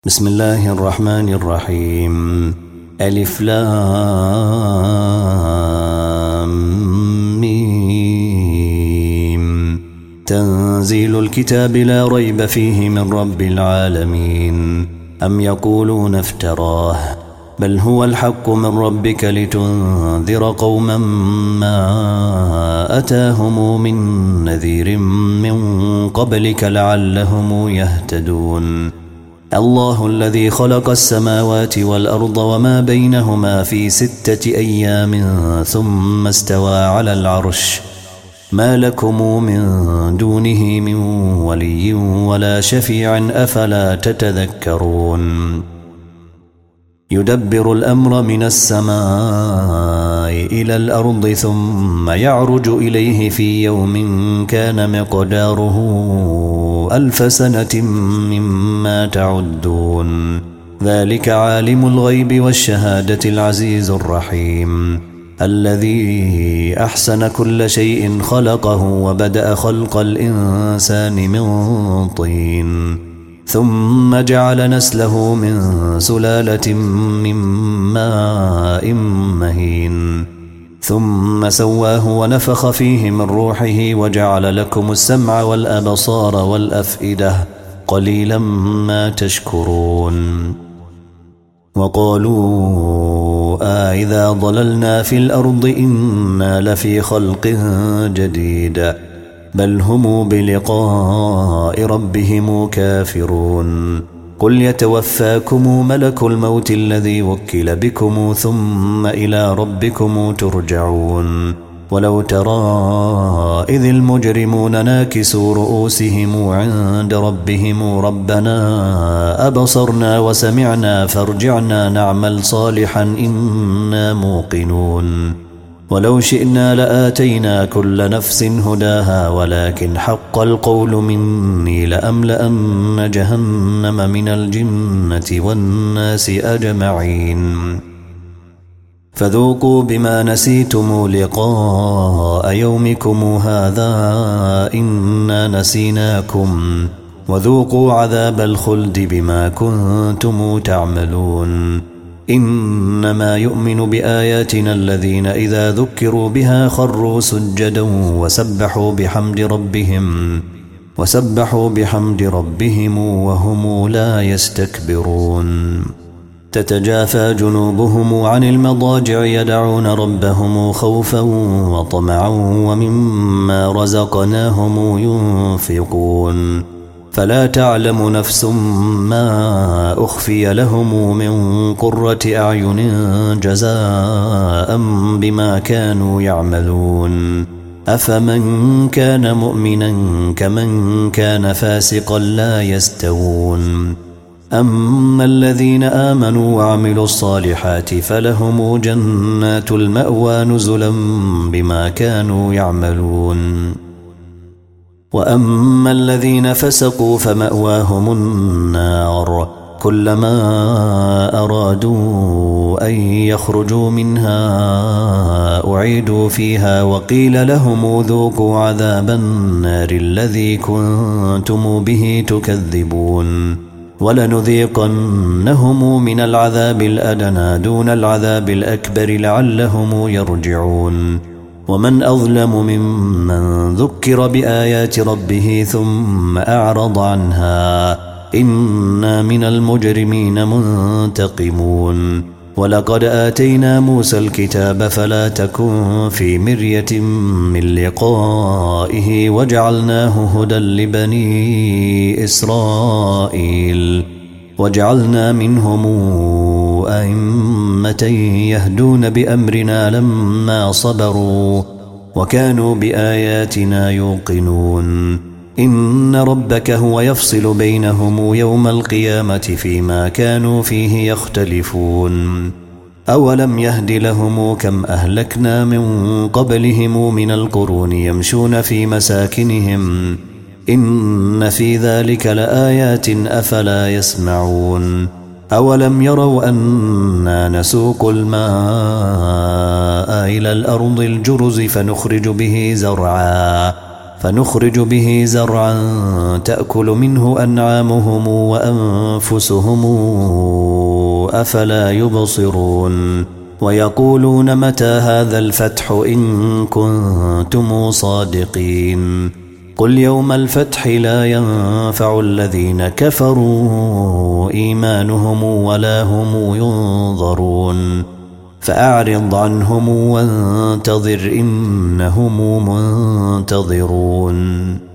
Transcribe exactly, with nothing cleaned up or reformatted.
بسم الله الرحمن الرحيم. ألف لام ميم. تنزيل الكتاب لا ريب فيه من رب العالمين. أم يقولون افتراه بل هو الحق من ربك لتنذر قوما ما أتاهم من نذير من قبلك لعلهم يهتدون. الله الذي خلق السماوات والأرض وما بينهما في ستة أيام ثم استوى على العرش ما لكم من دونه من ولي ولا شفيع أفلا تتذكرون. يدبر الأمر من السماء إلى الأرض ثم يعرج إليه في يوم كان مقداره ألف سنة مما تعدون. ذلك عالم الغيب والشهادة العزيز الرحيم الذي أحسن كل شيء خلقه وبدأ خلق الإنسان من طين ثم جعل نسله من سلالة من ماء مهين ثم سواه ونفخ فيه من روحه وجعل لكم السمع والأبصار والأفئدة قليلا ما تشكرون. وقالوا أإذا ضللنا في الأرض إنا لفي خلق جديد بل هم بلقاء ربهم كافرون. قل يتوفاكم ملك الموت الذي وكل بكم ثم إلى ربكم ترجعون. ولو ترى إذ المجرمون ناكسوا رؤوسهم عند ربهم ربنا أبصرنا وسمعنا فارجعنا نعمل صالحا إنا موقنون. ولو شئنا لآتينا كل نفس هداها ولكن حق القول مني لأملأن جهنم من الجنة والناس أجمعين. فذوقوا بما نسيتم لقاء يومكم هذا إنا نسيناكم وذوقوا عذاب الخلد بما كنتم تعملون. إنما يؤمن بآياتنا الذين إذا ذكروا بها خروا سجدا وسبحوا بحمد ربهم وسبحوا بحمد ربهم وهم لا يستكبرون. تتجافى جنوبهم عن المضاجع يدعون ربهم خوفا وطمعا ومما رزقناهم ينفقون. فلا تعلم نفس ما أخفي لهم من قرة أعين جزاء بما كانوا يعملون. أفمن كان مؤمنا كمن كان فاسقا لا يستوون. أما الذين آمنوا وعملوا الصالحات فلهم جنات المأوى نزلا بما كانوا يعملون. وأما الذين فسقوا فمأواهم النار كلما أرادوا أن يخرجوا منها أعيدوا فيها وقيل لهم ذوقوا عذاب النار الذي كنتم به تكذبون. ولنذيقنهم من العذاب الأدنى دون العذاب الأكبر لعلهم يرجعون. ومن أظلم ممن ذكر بآيات ربه ثم أعرض عنها إنا من المجرمين منتقمون. ولقد آتينا موسى الكتاب فلا تكن في مرية من لقائه وجعلناه هدى لبني إسرائيل وجعلنا منهم أئمة يهدون بأمرنا لما صبروا وكانوا بآياتنا يوقنون. إن ربك هو يفصل بينهم يوم القيامة فيما كانوا فيه يختلفون. أولم يهد لهم كم أهلكنا من قبلهم من القرون يمشون في مساكنهم إن في ذلك لآيات أفلا يسمعون. أولم يروا أنا نسوق الماء إلى الأرض الجرز فنخرج به زرعا فنخرج به زرعا تأكل منه أنعامهم وأنفسهم أفلا يبصرون ويقولون متى هذا الفتح إن كنتم صادقين قل يوم الفتح لا ينفع الذين كفروا إيمانهم ولا هم ينظرون فأعرض عنهم وانتظر إنهم منتظرون